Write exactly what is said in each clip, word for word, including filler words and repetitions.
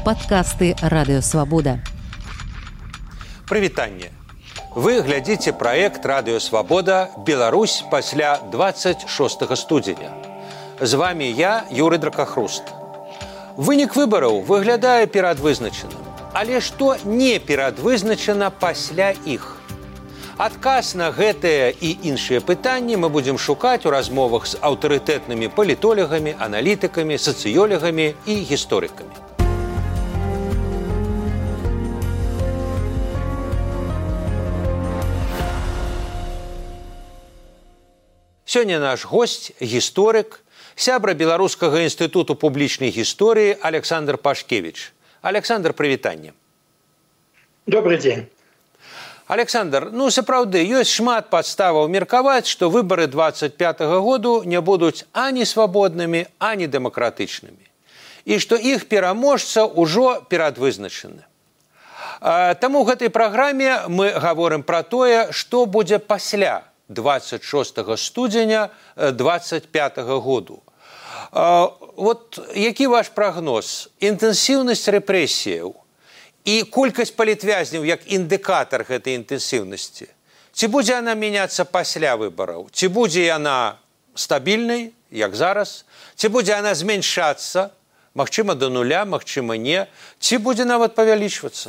Падкасты Радыё Свабода. Прывітанне. Вы глядзіце праект Радыё Свабода «Беларусь пасля двадцать шостага студзеня». З вами я, Юрый Дракахруст. Вынік выбараў выглядае перадвызначаным. Але што не перадвызначана пасля іх? Адказ на гэтыя і іншыя пытанні мы будзем шукаць у размовах з аўтарытэтнымі палітолагамі, аналітыкамі, сацыёлагамі і гісторыкамі. Сёння наш госць, гісторык, сябра Беларускага інстытуту публічнай гісторыі Александр Пашкевіч. Александр, прывітанне. Добрый день. Александр, ну сапраўды, ёсць шмат падставаў меркаваць, што выбары двадцать пятага году не будуць ані свабоднымі, ані дэмакратычнымі. І што іх пераможца ўжо перадвызначаны. Таму ў гэтай праграме мы гаворым пра тое, што будзе пасля двадцать шостага студзеня двадцать пятага году. Вот які ваш прагноз? Інтэнсіўнасць рэпрэсіяў і колькасць палітвязняў як індыкатар гэтай інтэнсіўнасці. Ці будзе яна мяняцца пасля выбараў? Ці будзе яна стабільнай, як зараз? Ці будзе яна зменшацца? Магчыма, да нуля, магчыма, не. Ці будзе нават павялічвацца?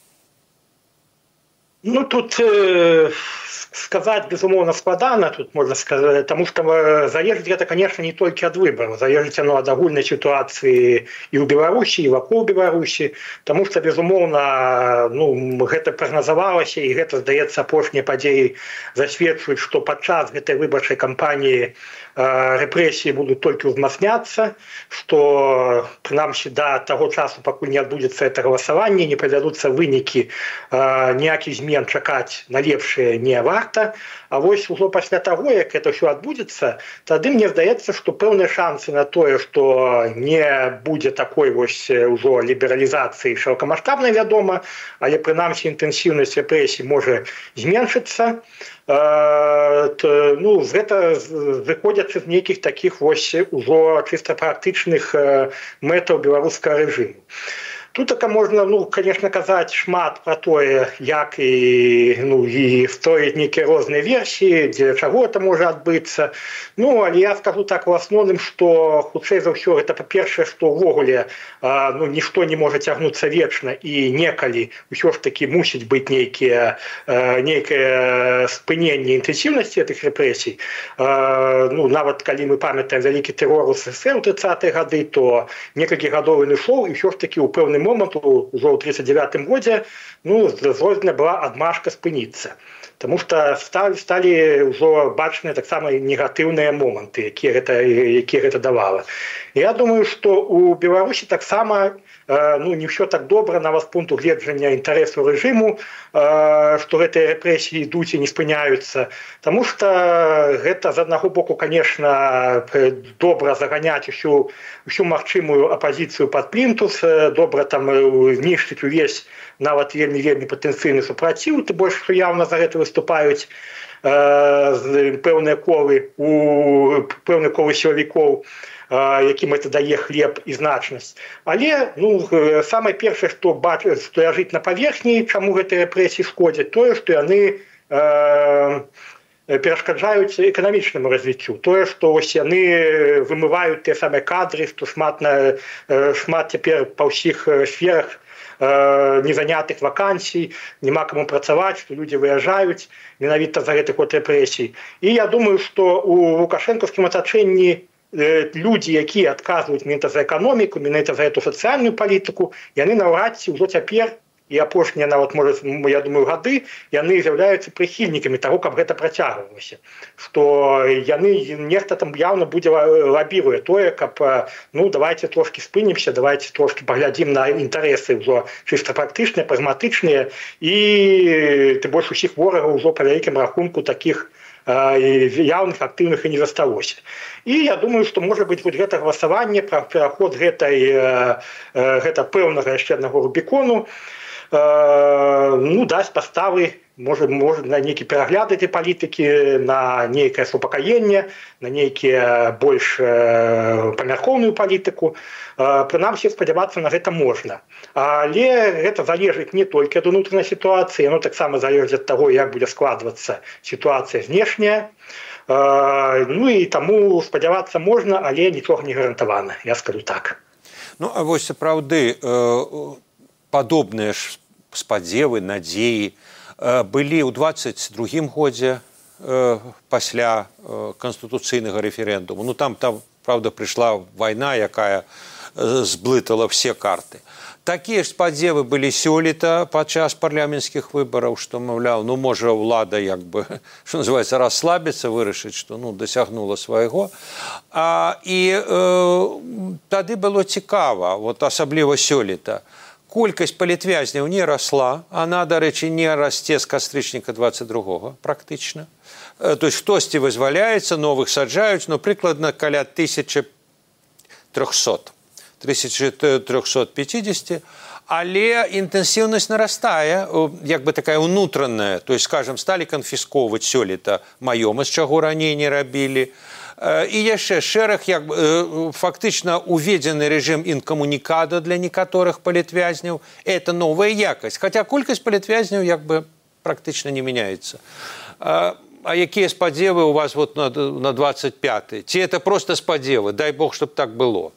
Ну, тут э, сказать, безумоўно, складана, тут можно сказать, потому что залежыць это, конечно, не только от выборов, залежыць оно от агульной ситуации и у Беларуси, и вокруг Беларуси, потому что, безумоўно, ну, гэта прогнозовалася, и гэта, здаецца, апошнія падзеі засведчваюць, что падчас гэтай выбарчай кампании рэпрэсіі будут только узмацняться, что, прынамсі, до того часу, пакуль не адбудзецца это голосование, не прывядуцца вынікі, ніякіх змен чакаць на лепшае не варта. А вось ужо пасля таго, як это ўсё адбудзецца, тады мне здаецца, што пэўныя шансы на тое, што не будзе такой вось ужо лібералізацыі шырокамаштабнай, вядома, але прынамсі інтэнсіўнасць рэпрэсій можа зменшыцца. Ну, гэта выходзячы з нейкіх такіх вось ужо чыста практычных мэтаў беларускага рэжыму. Тут так можна, ну, конечно, казаць шмат про тое, як і, ну, і строіць нейкія розныя версіі, дзе чаго это можа адбыцца. Ну, але я скажу так у асноўным, што хутчэй за ўсё гэта, па-першае, што ўвогуле ну, нішто не можа цягнуцца вечна і некалі ўсё ж такі мусіць быць нейкія нейкае спыненне інтэнсіўнасці гэтых рэпрэсій. Ну, нават калі мы памятаем вялікі тэрор у СССР у трыццатыя гады, то некалькі гадоў ён ішоў, і ўсё ж такі ў пэўны момент ужо ў тридцать девятым годзе, ну, зроблена была адмашка спыніцца. Потому что стали, стали ўжо бачныя таксама негатыўныя моманты, якія гэта, якія гэта давала. Я думаю, што у Беларусі таксама ну, не ўсё так добра нават з пункту гледжання інтарэсу рэжыму, што гэтыя рэпрэсіі ідуць і не спыняюцца. Таму што гэта з аднаго боку, конечно, добра заганяць усю, усю магчымую апазіцыю пад плінтус, добра там знішчыць увесь нават вельмі-вельмі патэнцыйны супраціў, ты больш што явна за гэта выступаюць э, пэўныя колы у пэўныя колы сілавікоў, якім это дае хлеб і значнасць. Але ну, самае першае, што бачыць, што ляжыць на паверхні, чаму гэтыя рэпрэсіі шкодзяць, тое, што яны э, перашкаджаюць эканамічнаму развіццю. Тое, што ось яны вымываюць тыя самыя кадры, што шмат, на, шмат цяпер па ўсіх сферах незанятых вакансій, няма каму працаваць, што людзі выязджаюць менавіта за гэты код рэпрэсій. І я думаю, што у лукашэнкаўскім атачэнні людзі, якія адказваюць менавіта за эканоміку, менавіта за эту сацыяльную палітыку, яны наўрад ці ўжо цяпер і апошнія нават, можа, я думаю, гады, яны з'яўляюцца прыхільнікамі таго, каб гэта працягвалася. Што яны, нехта там явно будзе лабіруе тое, каб, ну, давайте трошки спынімся, давайте трошки паглядзім на інтарэсы ўжо чыста практычныя, прагматычныя, і ты больш усіх ворагаў ўжо па вялікім рахунку такіх явных, актыўных і не засталося. І я думаю, што можа быць гэта галасаванне пра пераход гэтай, гэта пэўнага яшчэ аднаго рубікону, ну, дасць паставы можа, можа на нейкі перагляд этой палітыкі, на нейкае супакаенне, на нейкія больш э, памяркоўную палітыку. Э, прынамсі, спадзявацца на гэта можна. Але гэта залежыць не толькі ад унутранай сітуацыі, яно таксама залежыць ад таго, як будзе складвацца сітуацыя знешняя. Э, ну і таму спадзявацца можна, але нічога не гарантавана, я скажу так. Ну, а вось сапраўды э, падобныя ж спадзевы, надзеі былі ў дваццаць другім годзе э, пасля э, канстытуцыйнага рэферэндуму. Ну, там, там, правда, прыйшла вайна, якая э, зблытала все карты. Такія ж спадзевы былі сёлета падчас парламенцкіх выбараў, што, маўляў, ну, можа, ўлада, як бы, што называецца, расслабіцца, вырашыць, што, ну, дасягнула свайго. А, і э, тады было цікава, вот, асабліва сёлета, колькасць палітвязняў не расла, она, дарэчы, не расце з кастрычніка дваццаць другога практычна. То есть хтосьці вызваляецца, новых саджаюць, но прыкладна каля тысяча трохсот, тысяча триста пятьдесят, але інтэнсіўнасць нарастае, як бы такая ўнутраная, то есть, скажем, сталі канфісковаць сёлета маёмасць, чаго раней не рабілі. І яшчэ шэраг, як фактычна уведзены рэжым інкамунікада для некаторых палітвязняў. Это новая якасць. Хаця колькасць палітвязняў як бы практычна не мяняецца. А, а якія спадзевы у вас вот на, на двадцать пяты? Ці это просто спадзевы? Дай Бог, чтоб так было.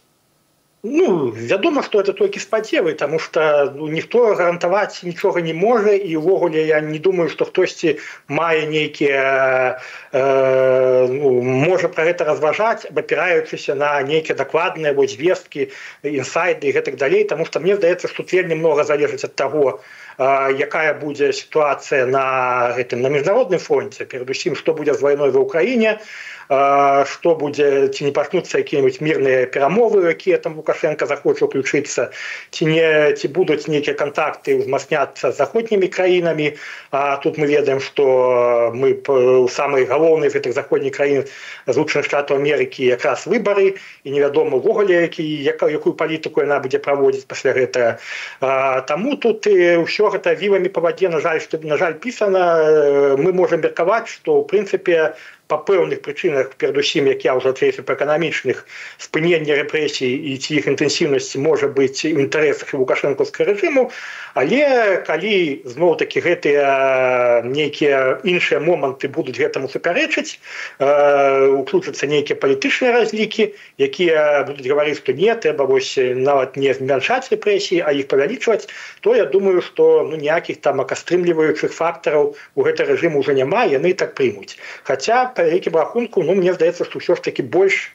Ну, вядома, што это толькі спадзевы, таму што ну, ніхто гарантаваць нічога не можа, і ўвогуле я не думаю, што хтосьці мае нейкія э, ну, можа пра гэта разважаць, абапіраючыся на нейкія дакладныя вось звесткі, інсайды і гэтак далей, таму што мне здаецца, што тут вельмі многа залежыць ад таго, э, якая будзе сітуацыя на гэтым на міжнародным фронце, перадусім, што будзе з вайной ва ўкраіне, што будзе, ці не пачнуцца якія-небудзь мірныя перамовы, якія там Лукашенко захоча ўключыцца, ці не ці будуць нейкія кантакты ўзмацняцца з заходнімі краінамі. А тут мы ведаем, што мы у самай галоўнай з гэтых заходніх краін Злучаных Штатаў Амерыкі якраз выбары, і невядома ўвогуле, які, якую палітыку яна будзе праводзіць пасля гэтага. Таму тут ўсё гэта віламі па вадзе, на жаль, што, на жаль, пісана. Мы можам меркаваць, што ў прынцыпе па пэўных прычынах, перадусім, як я ўжо адчэйся, па эканамічных, спынення рэпрэсій і ці іх інтэнсіўнасці можа быць у інтарэсах лукашэнкаўскага рэжыму, але калі зноў-такі гэтыя нейкія іншыя моманты будуць гэтаму супярэчыць, уключацца нейкія палітычныя разлікі, якія будуць гаварыць, што не, трэба вось нават не змяншаць рэпрэсіі, а іх павялічваць, то я думаю, што ну, ніякіх там акастрымліваючых фактараў у гэта рэжыму ўжо няма, яны так прымуць. Хаця па вялікім рахунку, ну, мне здаецца, што ўсё ж такі больш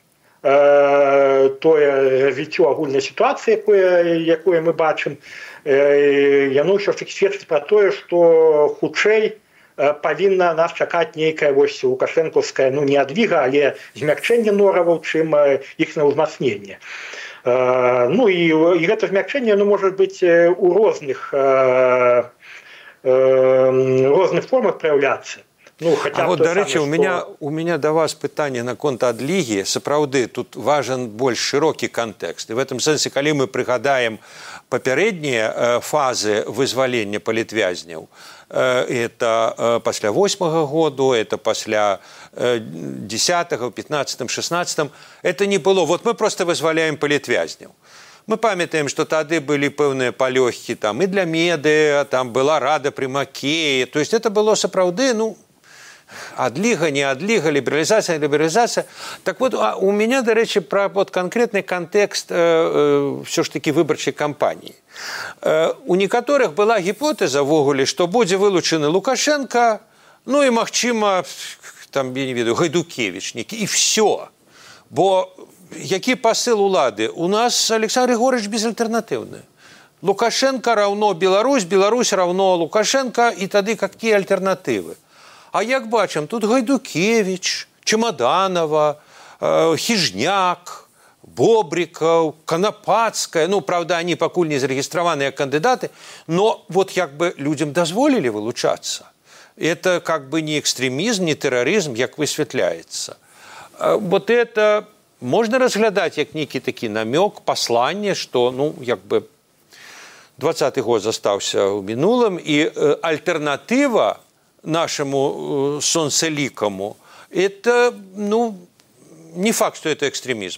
э, тое развіццё агульнай сітуацыі, якое, якое мы бачым, э, яно ўсё ж такі сведчыць пра тое, што хутчэй э, павінна нас чакаць нейкая вось лукашэнкаўская, ну, не адвіга, але змякчэнне нораваў, чым э, іх на ўзмацненне. Э, ну, і, і гэта змякчэнне, ну, можа быць у розных, э, э, розных формах праяўляцца. Ну, а вот, дарэчы, у меня, у меня до вас пытанне наконт адлігі. Сапраўды, тут важен больш шырокі кантэкст. І в этом сэнсе, калі мы прыгадаем папярэднія э, фазы вызвалення палітвязняў, э, это э, пасля восьмага году, это пасля э, десятага, пятнадцатым, шестнадцатым, это не было. Вот мы просто вызваляем палітвязняў. Мы памятаем, што тады былі пэўныя палёгкі там і для медыа, там была рада пры Макеі. То есть это было сапраўды, ну, адліга, не адліга, лібералізацыя, лібералізацыя. Так вот, а у меня, дарэчы, пра вот канкрэтны кантэкст э, э, ўсё ж такі выбарчай кампаніі. Э, у некаторых была гіпотэза ввогуле, што будзе вылучаны Лукашенко, ну і, магчыма, там, я не ведаю, Гайдукевіч некі, і всё. Бо які пасыл улады? У нас Александр Григорьевич безальтэрнатыўны. Лукашенко равно Беларусь, Беларусь равно Лукашенко, і тады какие альтэрнатывы? А як бачым, тут Гайдукевич, Чемоданова, э, Хижняк, Бобриков, Конопадская. Ну, правда, они пакуль не зарегистрированные кандидаты, но вот як бы людям дозволили вылучаться. Это как бы не экстремизм, не терроризм, як высветляется. Вот это можно разглядать как некий таки намек, послание, что, ну, як бы, двадцаты год застаўся ў мінулым, і альтэрнатыва нашаму сонцэлікаму это, ну, не факт, что это экстремизм.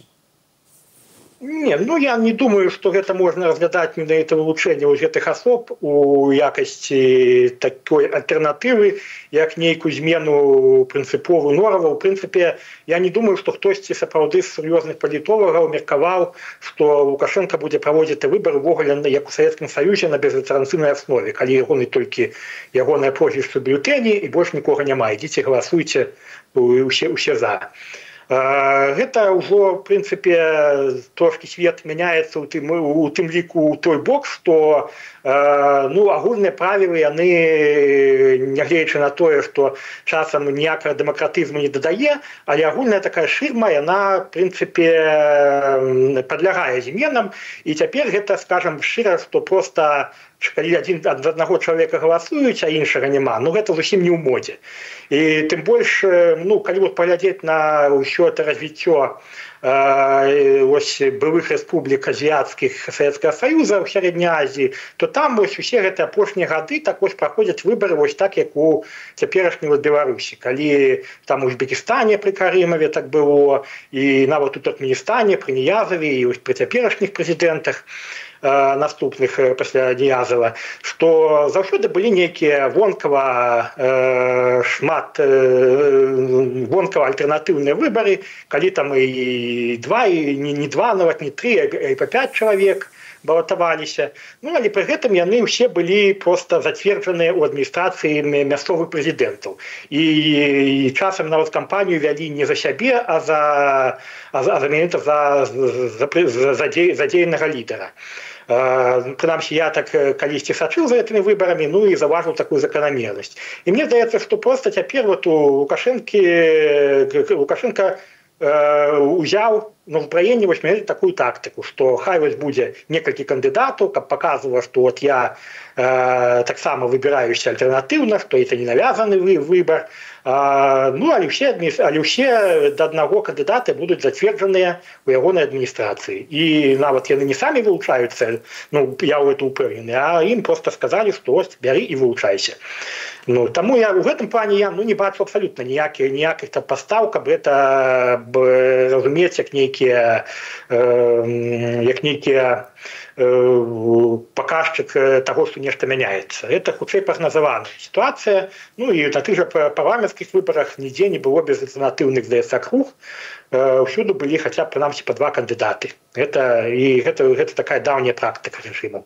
Не, ну я не думаю, что это можно разглядать менавіта вылучэнне вось гэтых асоб у якасці такой альтэрнатывы, як нейкую змену прынцыповую нораву. У прынцыпе, я не думаю, што хтосьці сапраўды з сур'ёзных палітолагаў меркаваў, што Лукашенко будзе праводзіць выбары ўвогуле як у Савецкім Саюзе на безальтэрнатыўнай аснове, калі ягоны толькі ягонае прозвішча ў бюлетэні і больш нікога няма. Ідзіце, галасуйце усе, усе за. Гэта ўжо, в прынцыпе, трошкі свет мяняецца ў тым, у тым ліку ў той бок, што ну, агульныя правілы, яны, нягледзячы на тое, што часам ніякага дэмакратызму не дадае, але агульная такая шырма, яна, в прынцыпе, падлягае зменам, і цяпер гэта, скажам шчыра, што проста калі адзін ад аднаго чалавека галасуюць, а іншага няма, ну гэта зусім не ў модзе. І тым больш, ну, калі вот паглядзець на ўсё это развіццё э, ось былых рэспублік азіяцкіх Савецкага Саюза ў Сярэдняй Азіі, то там вось усе гэтыя апошнія гады так вось праходзяць выбары вось так, як у цяперашняй Беларусі. Калі там у Узбекістане пры Карымаве так было, і нават у Туркменістане пры Ніязаве, і вось пры цяперашніх прэзідэнтах наступных пасля Ніязава, што заўсёды былі нейкія вонкава э, шмат э, вонкава альтэрнатыўныя выбары, калі там і два, і не, не два, нават не тры, а і па пяць чалавек балатаваліся. Ну, але пры гэтым яны ўсе былі проста зацверджаныя ў адміністрацыі мясцовых прэзідэнтаў. І, і часам нават кампанію вялі не за сябе, а за, а за, за, за, за, за, за дзейнага лідара. Прынамсі, я так калісьці сачыў за гэтымі выбарамі, ну і заўважыў такую заканамернасць. І мне здаецца, што проста цяпер вот у Лукашэнкі Лукашенка узяў на ўзбраенне вось такую тактыку, што хай вось будзе некалькі кандыдатаў, каб паказвала, што вот я э, таксама выбіраюся альтэрнатыўна, што это не навязаны выбар. А, ну, але ўсе, але ўсе да аднаго кандыдаты будуць зацверджаныя ў ягонай адміністрацыі. І нават яны не самі вылучаюцца, ну, я ў гэта ўпэўнены, а ім проста сказалі, што ось, бяры і вылучайся. Ну, таму я ў гэтым плане я ну, не бачу абсалютна ніякіх ніякіх пастаў, каб гэта б, разумець як нейкія э, як нейкія э, паказчык таго, што нешта мяняецца. Гэта хутчэй прагназаваная сітуацыя. Ну і на тых жа парламенцкіх выбарах нідзе не было безальтэрнатыўных, здаецца, акруг. Ўсюды былі хаця б прынамсі па два кандыдаты. Гэта і гэта, гэта такая даўняя практыка рэжыму.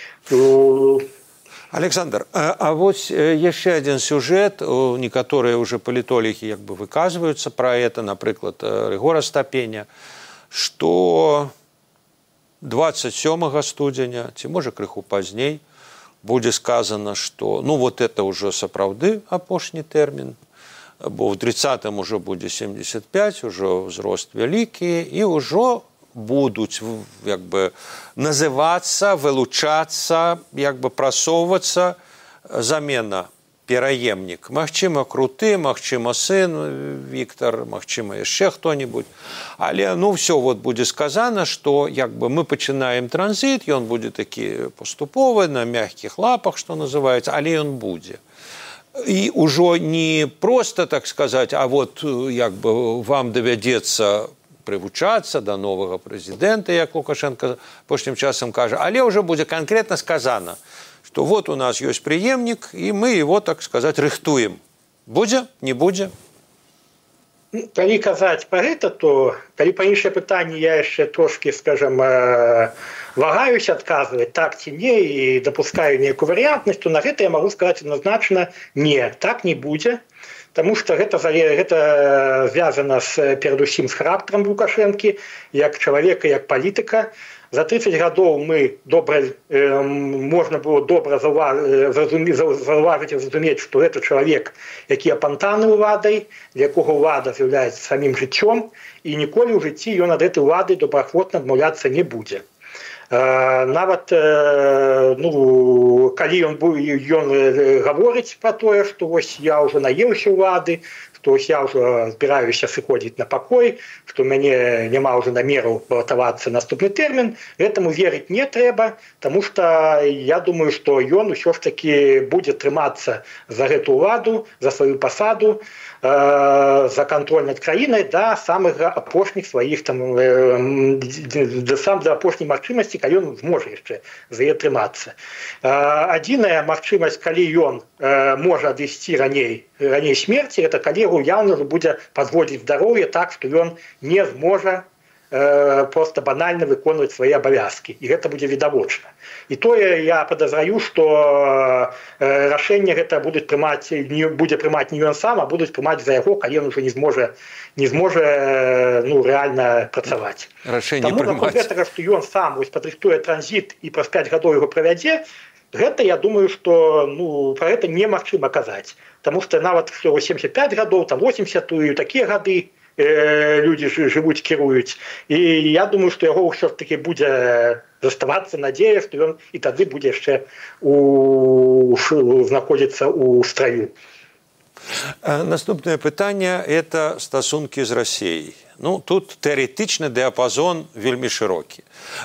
Александр, а, а вот еще один сюжет, некоторые уже политологи как бы выказываются про это, например, Рыгор Астапеня, что двадцать сёмага студзеня, ці можа крыху пазней, будзе сказано, что ну вот это уже сапраўды апошні тэрмін, бо в тридцатым уже будзе семьдесят пять, уже ўзрост вялікі, і ўжо будуць як бы называцца, вылучацца, як бы прасоўвацца замена пераемнік. Магчыма, круты, магчыма, сын Віктор, магчыма, яшчэ хто-нибудь. Але ну все вот будзе сказано, што як бы мы пачынаем транзіт, ён будзе такі паступовы, на мягкіх лапах, што называецца, але ён будзе. І ўжо не просто, так сказаць, а вот як бы вам давядзецца прывучацца да новага прэзідэнта, як Лукашенко апошнім часам кажа, але ўжо будзе канкрэтна сказана, што вот у нас ёсць преемнік, і мы его, так сказаць, рыхтуем. Будзе? Не будзе? Калі казаць пра гэта, то калі па іншае пытанне я яшчэ трошкі, скажам, вагаюся адказваць так ці не і дапускаю нейкую варыянтнасць, то на гэта я магу сказаць адназначна не, так не будзе. Таму што гэта, гэта звязана з, перадусім з характарам Лукашэнкі, як чалавека, як палітыка. За тридцать гадоў мы добра, э, можна было добра заўважыць і зразумець, што гэта чалавек, які апантаны ўладай, для якога ўлада з'яўляецца самім жыццём, і ніколі ў жыцці ён ад гэтай улады добраахвотна адмаўляцца не будзе. Нават ну, калі ён, ён гаворыць пра тое, што вось я ўжо наеўся ўлады, што я ўжо збіраюся сыходзіць на пакой, што ў мяне няма ўжо намераў балатавацца наступны тэрмін, гэтаму верыць не трэба, таму што я думаю, што ён усё ж такі будзе трымацца за гэту ўладу, за сваю пасаду, э, за кантроль над краінай да самых апошніх сваіх там э, да сам да апошняй магчымасці, калі ён зможа яшчэ за яе трымацца. Э, адзіная магчымасць, калі ён э, можа адысці раней раней смерці, это калі яго яўна будзе падводзіць здароўе так, што ён не зможа э, просто банальна выконваць свае абавязкі, і гэта будзе відавочна. І тое я падазраю, што э, рашэнне гэта будуць прымаць не будзе прымаць не ён сам, а будуць прымаць за яго, калі ён ужо не зможа не зможа э, ну рэальна працаваць. Рашэнне прымаць. Таму гэтага, што ён сам вось падрыхтуе транзіт і праз пяць гадоў яго правядзе, гэта я думаю, што ну пра гэта немагчыма казаць. Таму што нават што сямдзесят пять гадоў, там восемьдесят і такія гады э, людзі жывуць, кіруюць. І я думаю, што яго ўсё ж такі будзе заставацца надзея, што ён і тады будзе яшчэ у... знаходзіцца ў страю. Наступнае пытанне – это стасункі з Расіяй. Ну, тут тэарэтычны дыяпазон вельмі шырокі.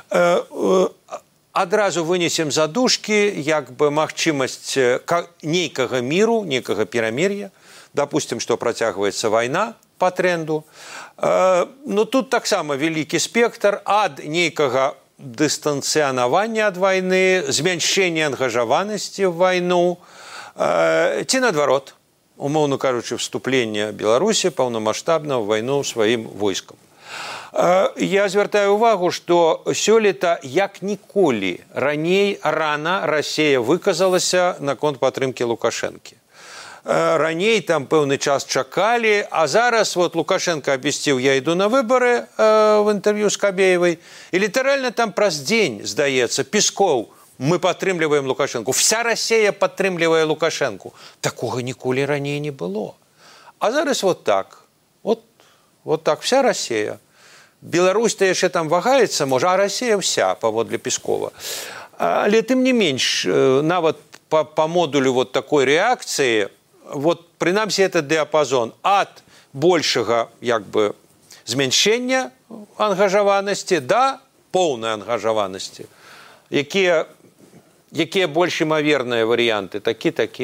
Адразу вынесем задушкі, як бы магчымасць нейкага міру, нейкага перамір'я. Допустим, што працягваецца вайна па тренду. Но тут таксама вялікі спектр ад нейкага дыстанцыянавання ад вайны, змяншэння ангажаванасці ў вайну, ці наадварот, умоўна кажучы, вступлення Беларусі паўнамаштабна ў вайну сваім войскам. Я звяртаю увагу, што сёлета як ніколі раней рана Расія выказалася наконт падтрымкі Лукашэнкі. Раней там пэўны час чакалі, а зараз вот Лукашенко абвясціў, я іду на выбары э, в інтэрв'ю з Кабеевай, і літаральна там праз дзень, здаецца, Песков, мы падтрымліваем Лукашенко. Вся Расія падтрымлівае Лукашенко. Такога ніколі раней не было. А зараз вот так. Вот, вот так, вся Расія. Беларусь-то яшчэ там вагаецца, можа, а Расія вся, паводле Пескова. Але тым не менш, нават па, па модулю вот такой рэакцыі, вот прынамсі этот дыяпазон ад большага як бы змяншэння ангажаванасці да поўнай ангажаванасці. Якія, якія больш імаверныя варыянты? Такі-такі.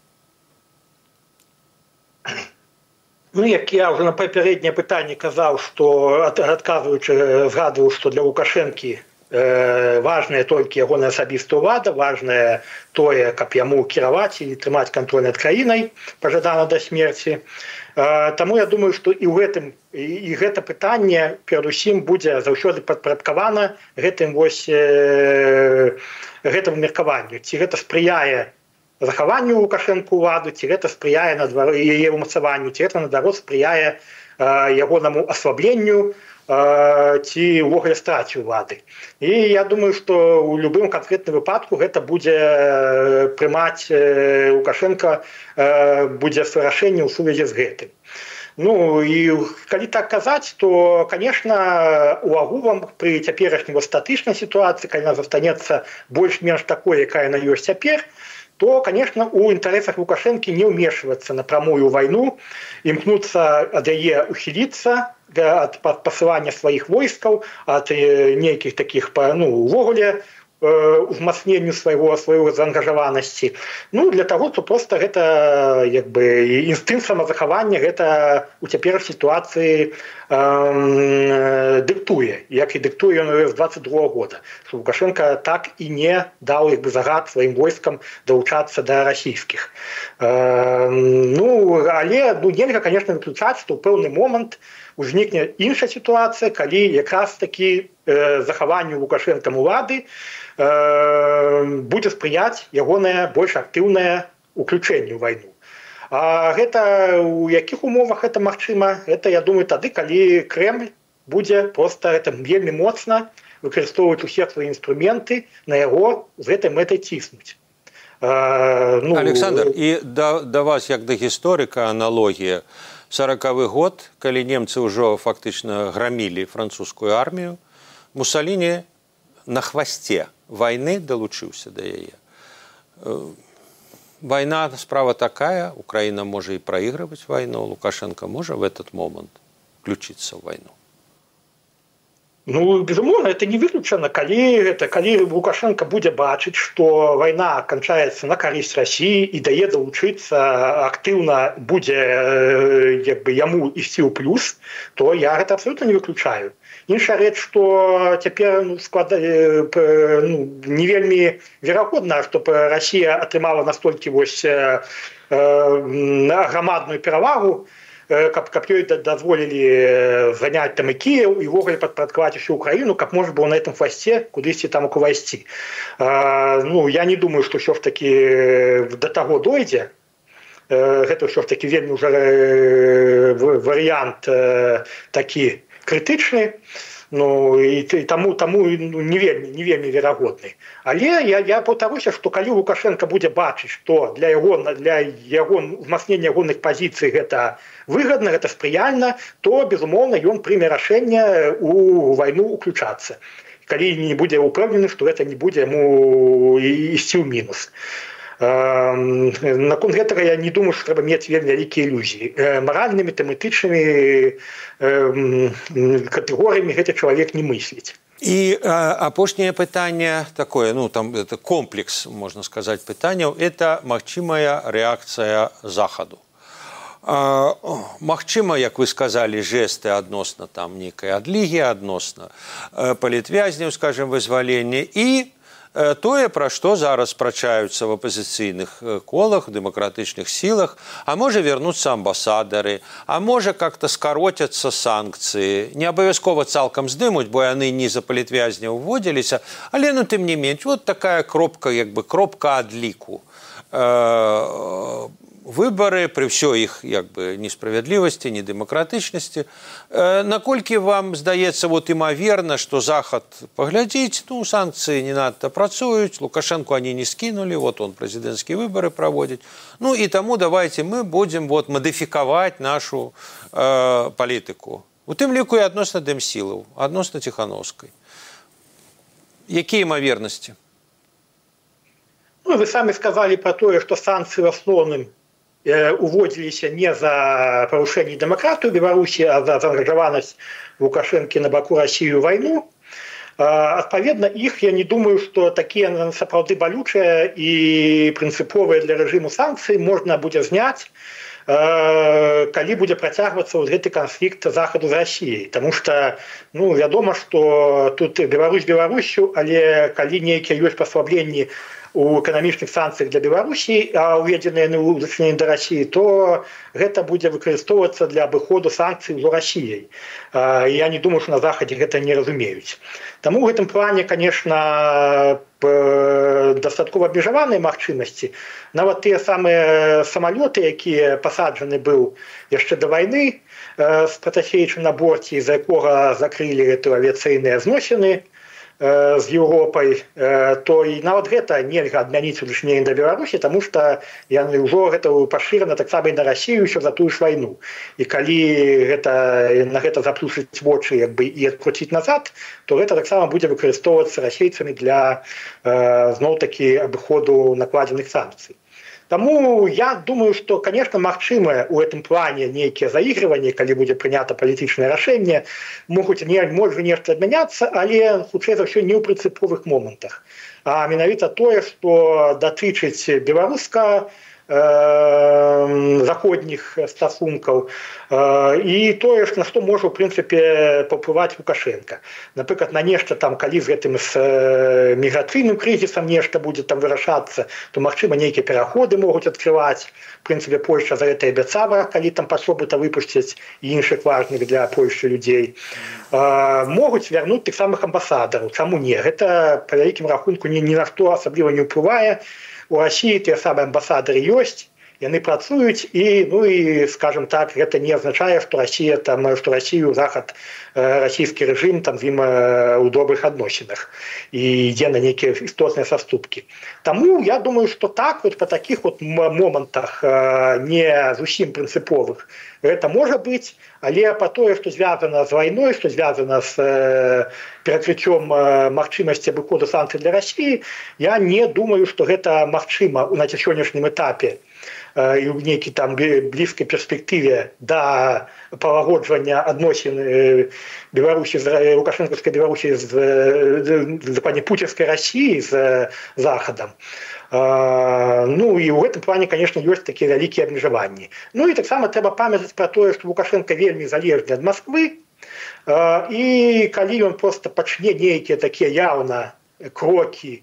Ну, як я ўжо на папярэдняе пытанне казаў, што адказваючы згадваў, што для Лукашэнкі э, важная толькі ягоная асабістая ўлада, важнае тое, каб яму кіраваць і трымаць кантроль над краінай, пажадана да смерці. Э, таму я думаю, што і ў гэтым і, і гэта пытанне перадусім будзе заўсёды падпарадкавана гэтым вось э, гэтаму меркаванню. Ці гэта спрыяе захаванню Лукашэнку ўладу, ці гэта спрыяе яе ўмацаванню, ці гэта наадварот спрыяе э, ягонаму аслабленню э, ці ўвогуле страце ўлады. І я думаю, што ў любым канкрэтным выпадку гэта будзе прымаць э, Лукашенко э, будзе рашэнне ў сувязі з гэтым. Ну і калі так казаць, то, конечно, у агулам пры цяперашняй статычнай сітуацыі, калі яна застанецца больш-менш такой, якая яна ёсць цяпер, то, конечно, у інтарэсах Лукашэнкі не ўмешвацца на прамую вайну, імкнуцца ад яе ухіліцца, ад пасылання сваіх войскаў, ад нейкіх такіх, ну, увогуле, узмацненню свайго свайго заангажаванасці. Ну, для таго, то просто гэта як бы інстынкт самазахавання гэта у цяпер сітуацыі э, дыктуе, як і дыктуе ён з двадцать другого года, што Лукашенко так і не даў як бы загад сваім войскам далучацца да расійскіх. Э, ну, але ну, нельга, конечно, выключаць, што ў пэўны момант узнікне іншая сітуацыя, калі якраз такі э, захаванню Лукашэнкам улады будзе спрыяць ягонае больш актыўнае ўключэнне ў вайну. А гэта у якіх умовах гэта магчыма? Гэта, я думаю, тады, калі Крэмль будзе проста гэта вельмі моцна выкарыстоўваць усе свае інструменты на яго з гэтай мэтай ціснуць. А, ну... Александр, і да, да вас, як да гісторыка, аналогія. сорокавы год, калі немцы ўжо фактычна грамілі французскую армію, Мусаліні на хвасце вайны далучыўся да яе. война справа такая, Украина может и проигрывать войну, Лукашенко может в этот момент включиться в войну. Ну, безумоўна, это не выключана, калі это калі Лукашенко будзе бачыць, што вайна канчаецца на карысць Расіі і дае далучыцца актыўна будзе як бы яму ісці ў плюс, то я гэта абсолютно не выключаю. Іншая рэч, што цяпер ну, склада... ну, не вельмі верагодна, што Расія атрымала настолькі вось э, грамадную перавагу, каб, каб ёй дазволілі заняць там і Кіеў і ўвогуле падпарадкаваць усю Украіну, каб можна было на этом хвасце кудысьці там увайсці. Ну, я не думаю, што ўсё ж такі да таго дойдзе. Гэта ўсё ж такі вельмі ўжо варыянт такі крытычны. Ну, і, і таму, таму ну, не вельмі, не вельмі верагодны. Але я, я паўтаруся, што калі Лукашенко будзе бачыць, што для яго, для яго узмацнення ягоных пазіцый гэта выгадна, гэта спрыяльна, то, безумоўна, ён прыме рашэнне ў вайну ўключацца. Калі не будзе ўпэўнены, што гэта не будзе яму ісці ў мінус. Наконт гэтага я не думаю, што трэба мець вельмі вялікія ілюзіі. Маральнымі, тэматычнымі катэгорыямі гэты чалавек не мысліць. І апошняе пытанне такое, ну там это комплекс, можна сказаць, пытанняў, это магчымая рэакцыя Захаду. Магчыма, як вы сказалі, жесты адносна там нейкай адлігі, адносна палітвязняў, скажем, вызвалення і тое, пра што зараз спрачаюцца в апозіцыйных колах, дэмакратычных сілах, а можа вернуцца амбасадары, а можа как-то скароцяцца санкцыі, не абавязкова цалкам здымуць, бо яны не за палітвязняў уводзіліся, але ну тым не менш, вот такая кропка, як бы кропка адліку. Выборы, при всей их як бы, несправедливости, недемократичности. Э, наколькі вам здаецца вот, імаверна, что Захад поглядзіць, ну, санкции не надо працуюць, Лукашенко они не скинули, вот он президентские выборы проводит. Ну и тому давайте мы будем вот, модификовать нашу э, политику. У тым ліку и адносна Дэмсілаў, адносна Тихановской. Якія імавернасці? Ну, вы сами сказали про то, что санкции в основном уводзіліся не за парушэнне дэмакратыі ў Беларусі, а за заангажаванасць Лукашэнкі на баку Расіі ў вайну. Адпаведна, іх я не думаю, што такія сапраўды балючыя і прынцыповыя для рэжыму санкцыі можна будзе зняць, калі будзе працягвацца гэты канфлікт Захаду з Расіяй. Таму што ну, вядома, што тут Беларусь Беларусю, але калі нейкія ёсць паслабленні у эканамічных санкцыях для Беларусі, а уведзеныя ў дачыненні да Расіі, то гэта будзе выкарыстоўвацца для абыходу санкцый з Расіяй. Я не думаю, што на Захадзе гэта не разумеюць. Таму ў гэтым плане, конечно, дастаткова абмежаваныя магчымасці. Нават тыя самыя самалёты, якія пасаджаны быў яшчэ да вайны з Пратасевічам на борце, з якога закрылі гэтыя авіяцыйныя зносіны з Еўропай, то і нават гэта нельга адмяніць у дачыненні да Беларусі, таму што яны ўжо гэта пашырана таксама і на Расію ўсё за тую ж вайну. І калі гэта, на гэта заплюшыць вочы як бы, і адкруціць назад, то гэта таксама будзе выкарыстоўвацца расейцамі для э, зноў-такі абыходу накладзеных санкцый. Таму я думаю, што, конечно, магчымае ў гэтым плане нейкія заігрыванні, калі будзе прынята палітычнае рашэнне, могуць не, можа нешта адмяняцца, але хутчэй за ўсё не ў прынцыповых момантах. А менавіта тое, што датычыць беларуска заходніх стасункаў і тое, на што можа, у прынцыпе, паўплываць Лукашенко. Напрыклад, на нешта там, калі з гэтым з міграцыйным крызісам нешта будзе там вырашацца, то, магчыма, нейкія пераходы могуць адкрываць. В прынцыпе, Польшча за гэта абяцала, калі там пасобыта выпусцяць і іншых важных для Польшчы людзей. Могуць вярнуць тых самых амбасадараў. Чаму не? Гэта, па вялікім рахунку, ні, ні на што асабліва не ўплывае. У Расіі тыя самыя амбасадары ёсць, яны працуюць і ну і скажем так, гэта не азначае, што Расія там што Расію захад расійскі рэжым там з ім у добрых адносінах і ідзе на нейкія істотныя саступкі. Таму я думаю, што так вот па такіх вот момантах не зусім прынцыповых гэта можа быць, але па тое, што звязана з вайной, што звязана з перакрыццём магчымасці абыходу санкцый для Расіі, я не думаю, што гэта магчыма на сённяшнім этапе і ў нейкай там блізкай перспектыве да палагоджвання адносін Беларусі з лукашэнкаўскай Беларусі з закладней пуцінскай Расіі з захадам. Ну і ў гэтым плане, конечно, ёсць такія вялікія абмежаванні. Ну і таксама трэба памятаць пра тое, што Лукашенко вельмі залежны ад Масквы, і калі ён проста пачне нейкія такія яўна крокі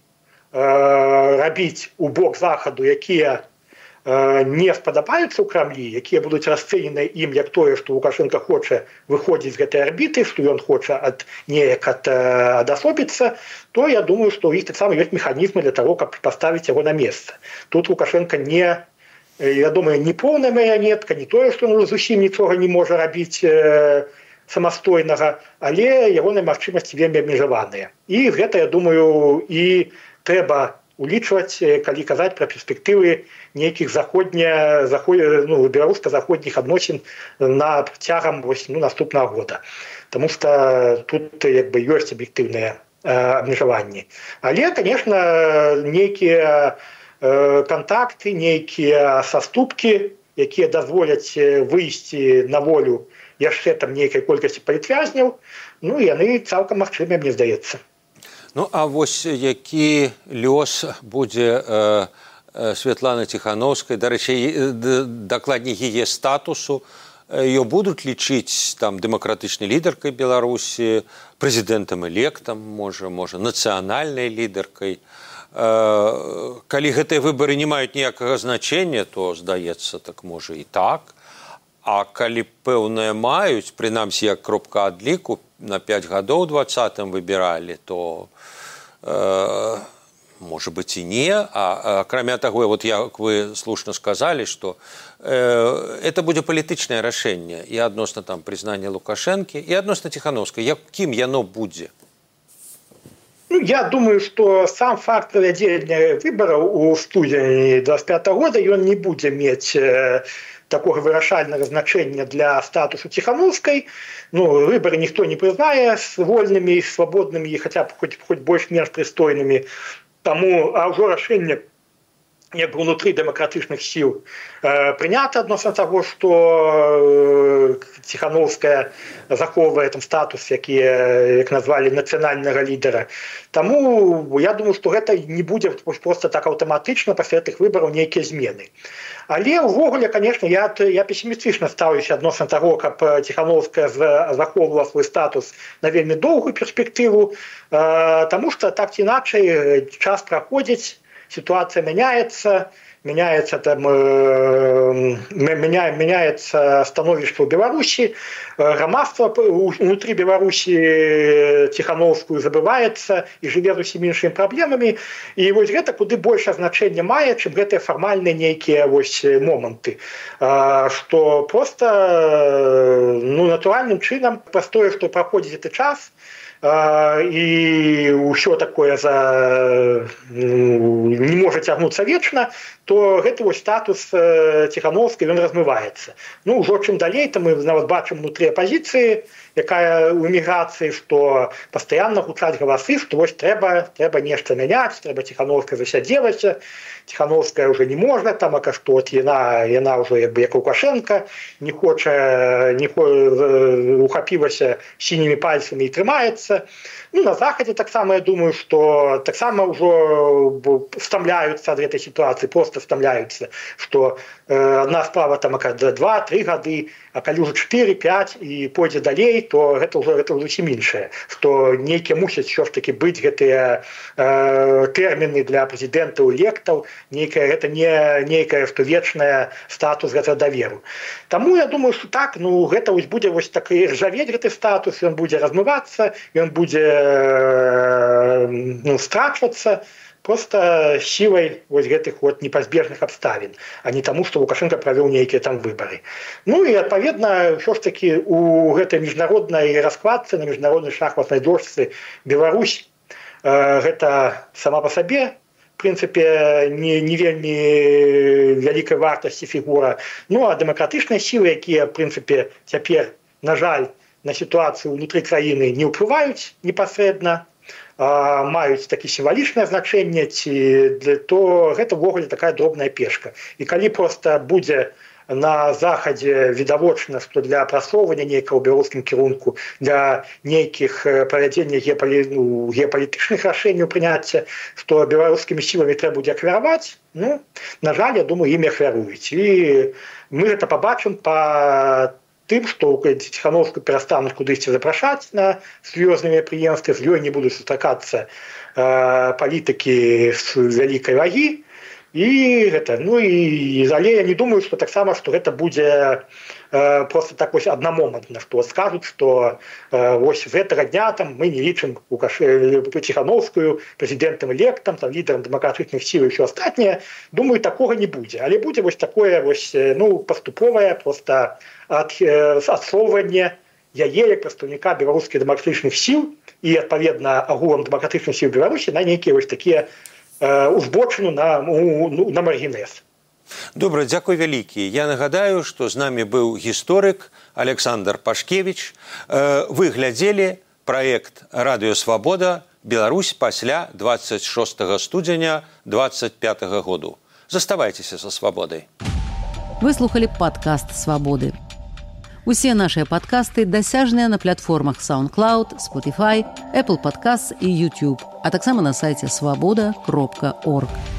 рабіць у бок захаду, якія не спадабаюцца ў Крамлі, якія будуць расцэнены ім як тое, што Лукашенко хоча выходзіць з гэтай арбіты, што ён хоча ад неяк адасобіцца, то я думаю, што ў іх таксама ёсць механізмы для того, каб паставіць яго на месца. Тут Лукашенко не, я думаю, не поўная марыянетка, не тое, што ён зусім нічога не можа рабіць самастойнага, але ягоныя магчымасці вельмі абмежаваныя. І гэта, я думаю, і трэба улічваць, калі казаць пра перспектывы нейкіх заходня, заход, ну, беларуска-заходніх адносін на цягам ну, наступнага года. Таму што тут як бы, ёсць аб'ектыўныя э, абмежаванні. Але, конечно, нейкія э, кантакты, нейкія саступкі, якія дазволяць выйсці на волю яшчэ там нейкай колькасці палітвязняў, ну, яны цалкам магчымыя, мне здаецца. Ну, а вось які лёс будзе э, э, Святланы Ціхановскай, дарэчы, дакладней яе статусу, ее будуць лічыць там дэмакратычнай лідаркай Беларусі, прэзідэнтам-электам, можа, можа, нацыянальнай лідаркай. Э, калі гэтыя выбары не маюць ніякага значення, то, здаецца, так можа і так. А калі пэўныя маюць, прынамсі як кропка адліку, на пяць гадоў двадцатым выбіралі, то э, может быть и не. А, а кроме того, вот я, как вы слушно сказали, что э, это будет политичное решение и относно там признания Лукашенко, и относно Тихановской. Яким яно будет? Ну, я думаю, что сам факт проведения выборов у студені двадцать пятого года он не будет иметь э, такого вырашального значения для статуса Тихановской. Ну, выборы никто не признает вольными, свободными, хотя бы хоть, хоть больше-меньше пристойными. Тому, а уже решение як бы внутри демократичных сил э, принято относно того, что э, Тихановская заховывает там статус, який, як назвали, национального лидера. Тому я думаю, что это не будет просто так автоматично после этих выборов некие змены. Але увогуле, конечно, я, я пессимистично ставлюсь относно того, как Тихановская заховывала свой статус на вельми долгую перспективу, э, тому что так ці иначе час проходит, ситуация меняется, меняется, там, э, меня, меняется становище в Беларуси, громадство внутри Беларуси Тихановскую забывается и живет с меньшими проблемами. И вот это куда больше значения мает, чем это формальные некие вот моменты. Что просто ну, натуральным чином, простое, что проходит этот час, и ўсё такое за не может тягнуться вечно, то гэты вот статус Тихановской он размывается. Ну, уже чем далей, то мы нават бачым внутри оппозиции, якая у эміграцыі, што пастаянна гучаць галасы, што вось трэба, трэба нешта мяняць, трэба Тихановская засядзелася, Тихановская уже не можна, там, а што от яна, яна ўжо як бы як Лукашенко, не хоча, не ухапілася сінімі пальцамі і трымаецца. Ну, на Захаде таксама, я думаю, што таксама ўжо стамляюцца ад гэтай сітуацыі, просто стамляюцца, што э, адна справа там два-тры гады, а калі ўжо чатыры-пяць і пойдзе далей, то гэта ўжо гэта зусім іншае, што нейкія мусяць ўсё ж такі быць гэтыя э, тэрміны для прэзідэнтаў, электаў, нейкая гэта не нейкая што вечная статус гэтага даверу. Таму я думаю, што так, ну гэта вось будзе вось такі ржавець гэты статус, ён будзе размывацца, ён будзе ну, страчвацца просто сілай вось гэтых вот непазбежных абставін, а не таму, што Лукашенко правёў нейкія там выбары. Ну і адпаведна, ўсё ж такі у гэтай міжнароднай раскладцы на міжнароднай шахматнай дошцы Беларусь э, гэта сама па сабе в прынцыпе не, не вельмі вялікай вартасці фігура. Ну а дэмакратычныя сілы, якія в прынцыпе цяпер, на жаль, на сітуацыю ўнутры краіны не ўплываюць непасрэдна, маюць такі сімвалічнае значэнне, ці то гэта ўвогуле такая дробная пешка. І калі проста будзе на захадзе відавочна, што для прасоўвання нейкага ў беларускім кірунку, для нейкіх правядзення геапалі... ну, геапалітычных рашэнняў прыняцця, што беларускімі сіламі трэба будзе ахвяраваць, ну, на жаль, я думаю, імі ахвяруюць. І мы гэта пабачым па тым, што Ціхановскую перастануць кудысьці запрашаць на сур'ёзныя мерапрыемствы, з ёй не будуць сустракацца э, палітыкі з вялікай вагі, і гэта, ну і але я не думаю, што таксама, што гэта будзе э, просто так вось аднамомантна, што скажуць, што э, вось з гэтага дня там мы не лічым Ціхановскую прэзідэнтам электам, там лідарам дэмакратычных сіл і ўсё астатняе. Думаю, такога не будзе, але будзе вось такое вось ну паступовае просто ад адсоўванне яе як прадстаўніка беларускіх дэмакратычных сіл і адпаведна агулам дэмакратычных сіл Беларусі на нейкія вось такія э, узбочыну на, ну, на маргінез. Добра, дзякуй вялікі. Я нагадаю, што з намі быў гісторык Александр Пашкевіч. Э, вы глядзелі праект «Радыё Свабода. Беларусь пасля двадцать шостага студзеня двадцать пятага году». Заставайцеся са свабодай. Вы слухалі падкаст «Свабоды». Усе нашыя падкасты дасяжныя на платформах SoundCloud, Spotify, Apple Podcasts і YouTube, а таксама на сайце свабода кропка орг.